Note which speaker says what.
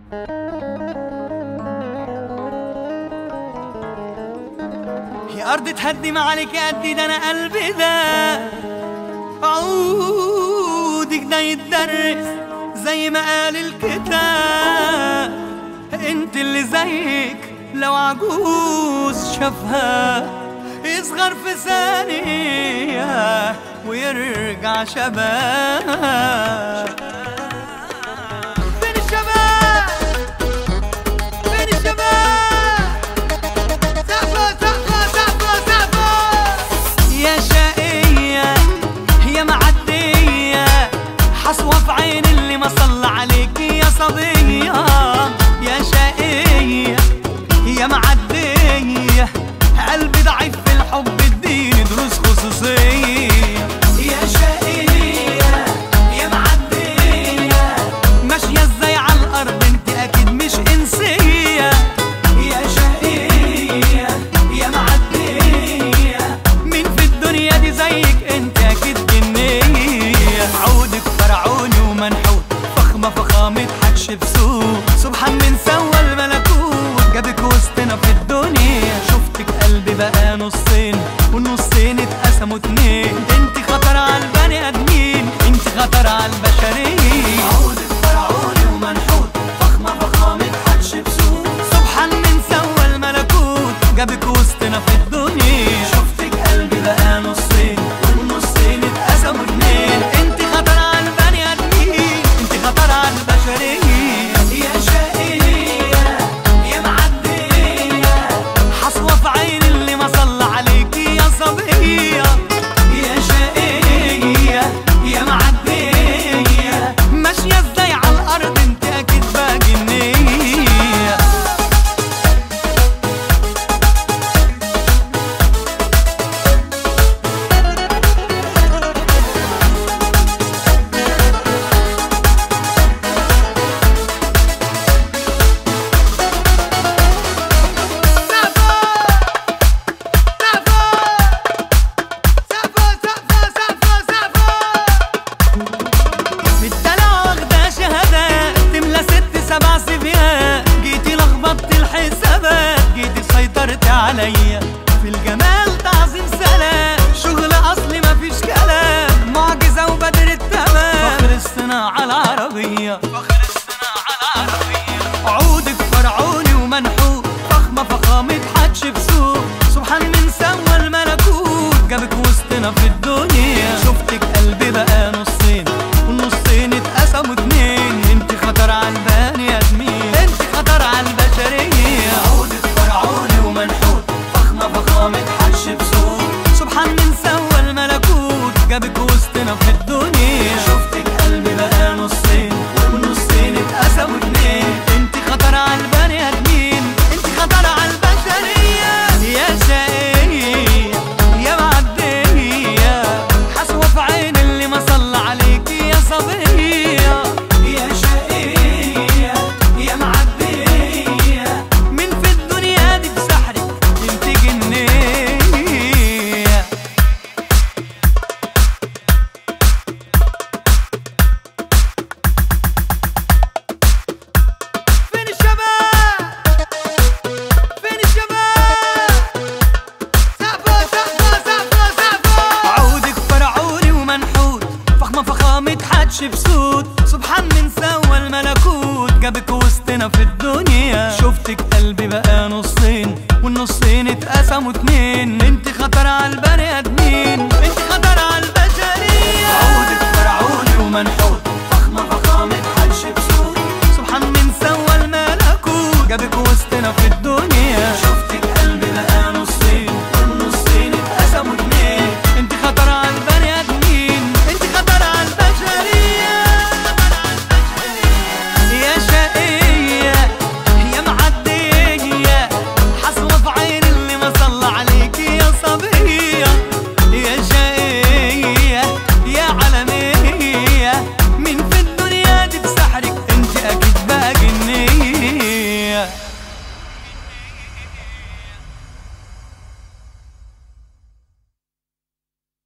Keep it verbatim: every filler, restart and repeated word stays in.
Speaker 1: يا أرض تهدم عليك قدي، ده أنا قلبي ده عودك ده يتدرس زي ما قال الكتاب. انت اللي زيك لو عجوز شافها يصغر في ثانية ويرجع شباب. فين الشباب؟ فين الشباب؟ سقفة سقفة سقفة سقفة يا شقية يا معدية، حصوة في عين اللي ما صلى عليك يا صبية. يا شقية يا معدية، قلبي ضعيف في الحب اديني دروس خصوصية. يا شقية يا معدية، ماشية ازاي على الأرض انت أكيد مش إنسية. يا شقية يا معدية، مين في الدنيا دي زيك انت أكيد جنية. عودك فرعوني ومنحوت، فخمة فخامة حكش بسوق، سبحان من سوى الملكوت جابك وسطنا في الدنيا. شفتك قلبي بقى نصين والنصين اتقسموا اتنين، انت خطر على البني ادمين، انت خطر على البشرية. عودك فرعوني ومنحوت، فخمة فخامة حكش بسوق، سبحان من سوى الملكوت جابك وسطنا في الدنيا. شفتك قلبي بقى نصين والنصين اتقسموا اتنين، انت خطر على البني ادمين، انت خطر على البشرية. يا شقية يا معدية، حصوة في عين اللي ما صلى عليكي يا صبية. يا شقية يا معدية، ماشية ازاي على الأرض انت أكيد بقى جنية. سبع سبيان جيتي لخبطت الحسابات، جيتي سيطرت عليا في الجمال تعظيم سلام، شغل اصلي مفيش كلام، معجزة وبدر التمام، فخر الصناعة العربية، فخر الصناعة العربية. عودك فرعوني ومنحوت، فخمة فخامة حدش بسوق، سبحان من سوى الملكوت جابك وسطنا في الدنيا. شفتك قلبي بقى نصين والنصين اتقسموا اتنين، انت خطر على البني ادمين، انت خطر على البشرية. عودك فرعوني ومنحوت، فخمة فخامة حدش بسوق، سبحان من سوى الملكوت جابك وسطنا في الدنيا. شفتك قلبي بقى نصين والنصين اتقسموا اتنين، انت خطر على البني ادمين، انت خطر على البشرية. يا شقية يا معدية، حصوة في عين اللي ما صلى عليكي يا صبية. يا شقية يا معدية، مين في الدنيا دي بسحرك انت جنية. فين الشباب؟ فين الشباب؟ سقفة سقفة سقفة سقفة. عودك فرعوني ومنحوت، فخمة فخامة حدش بسود، سبحان من سوى الملكوت جابك وسطنا في الدنيا.